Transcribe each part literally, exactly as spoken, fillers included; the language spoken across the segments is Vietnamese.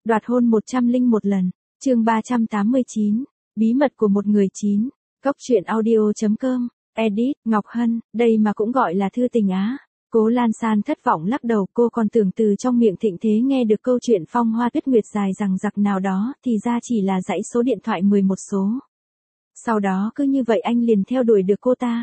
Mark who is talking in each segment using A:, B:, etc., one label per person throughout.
A: Đoạt hôn một trăm lẻ một lần. Chương ba trăm tám mươi chín. Bí mật của một người chín. Cốc truyện audio chấm com. Edit, Ngọc Hân, đây mà cũng gọi là thư tình á. Cố Lan San thất vọng lắc đầu, cô còn tưởng từ trong miệng Thịnh Thế nghe được câu chuyện phong hoa tuyết nguyệt dài rằng giặc nào đó, thì ra chỉ là dãy số điện thoại mười một số. Sau đó cứ như vậy anh liền theo đuổi được cô ta.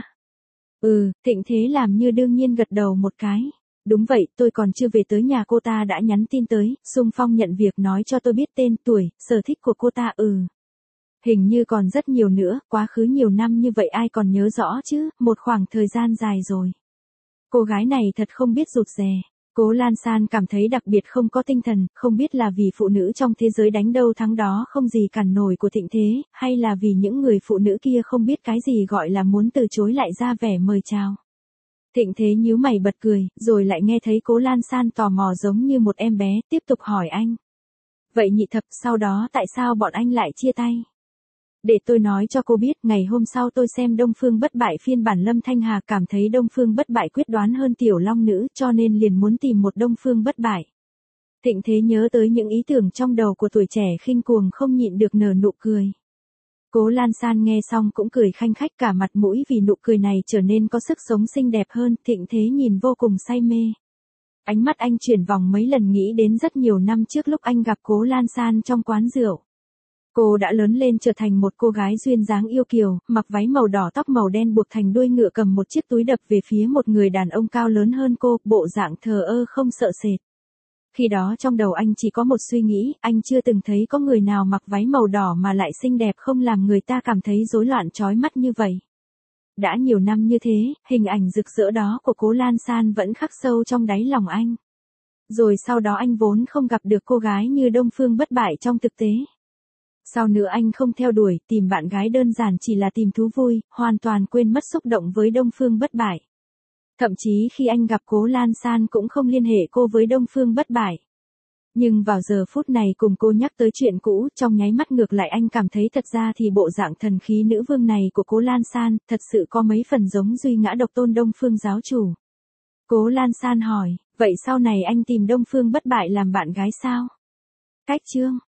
A: Ừ, Thịnh Thế làm như đương nhiên gật đầu một cái. Đúng vậy, tôi còn chưa về tới nhà cô ta đã nhắn tin tới, xung phong nhận việc, nói cho tôi biết tên, tuổi, sở thích của cô ta. Ừ. Hình như còn rất nhiều nữa, quá khứ nhiều năm như vậy ai còn nhớ rõ chứ, một khoảng thời gian dài rồi. Cô gái này thật không biết rụt rè. Cố Lan San cảm thấy đặc biệt không có tinh thần, không biết là vì phụ nữ trong thế giới đánh đâu thắng đó không gì cản nổi của Thịnh Thế, hay là vì những người phụ nữ kia không biết cái gì gọi là muốn từ chối lại ra vẻ mời chào. Thịnh Thế nhíu mày bật cười, rồi lại nghe thấy Cố Lan San tò mò giống như một em bé, tiếp tục hỏi anh. Vậy nhị thập, sau đó tại sao bọn anh lại chia tay? Để tôi nói cho cô biết, ngày hôm sau tôi xem Đông Phương Bất Bại phiên bản Lâm Thanh Hà, cảm thấy Đông Phương Bất Bại quyết đoán hơn Tiểu Long Nữ, cho nên liền muốn tìm một Đông Phương Bất Bại. Thịnh Thế nhớ tới những ý tưởng trong đầu của tuổi trẻ khinh cuồng, không nhịn được nở nụ cười. Cố Lan San nghe xong cũng cười khanh khách, cả mặt mũi vì nụ cười này trở nên có sức sống xinh đẹp hơn. Thịnh Thế nhìn vô cùng say mê. Ánh mắt anh chuyển vòng mấy lần, nghĩ đến rất nhiều năm trước lúc anh gặp Cố Lan San trong quán rượu. Cô đã lớn lên trở thành một cô gái duyên dáng yêu kiều, mặc váy màu đỏ, tóc màu đen buộc thành đuôi ngựa, cầm một chiếc túi đập về phía một người đàn ông cao lớn hơn cô, bộ dạng thờ ơ không sợ sệt. Khi đó trong đầu anh chỉ có một suy nghĩ, anh chưa từng thấy có người nào mặc váy màu đỏ mà lại xinh đẹp không làm người ta cảm thấy rối loạn chói mắt như vậy. Đã nhiều năm như thế, hình ảnh rực rỡ đó của Cố Lan San vẫn khắc sâu trong đáy lòng anh. Rồi sau đó anh vốn không gặp được cô gái như Đông Phương Bất Bại trong thực tế. Sau nữa anh không theo đuổi, tìm bạn gái đơn giản chỉ là tìm thú vui, hoàn toàn quên mất xúc động với Đông Phương Bất Bại. Thậm chí khi anh gặp Cố Lan San cũng không liên hệ cô với Đông Phương Bất Bại. Nhưng vào giờ phút này cùng cô nhắc tới chuyện cũ, trong nháy mắt ngược lại anh cảm thấy thật ra thì bộ dạng thần khí nữ vương này của Cố Lan San, thật sự có mấy phần giống duy ngã độc tôn Đông Phương giáo chủ. Cố Lan San hỏi, vậy sau này anh tìm Đông Phương Bất Bại làm bạn gái sao? Cách chương.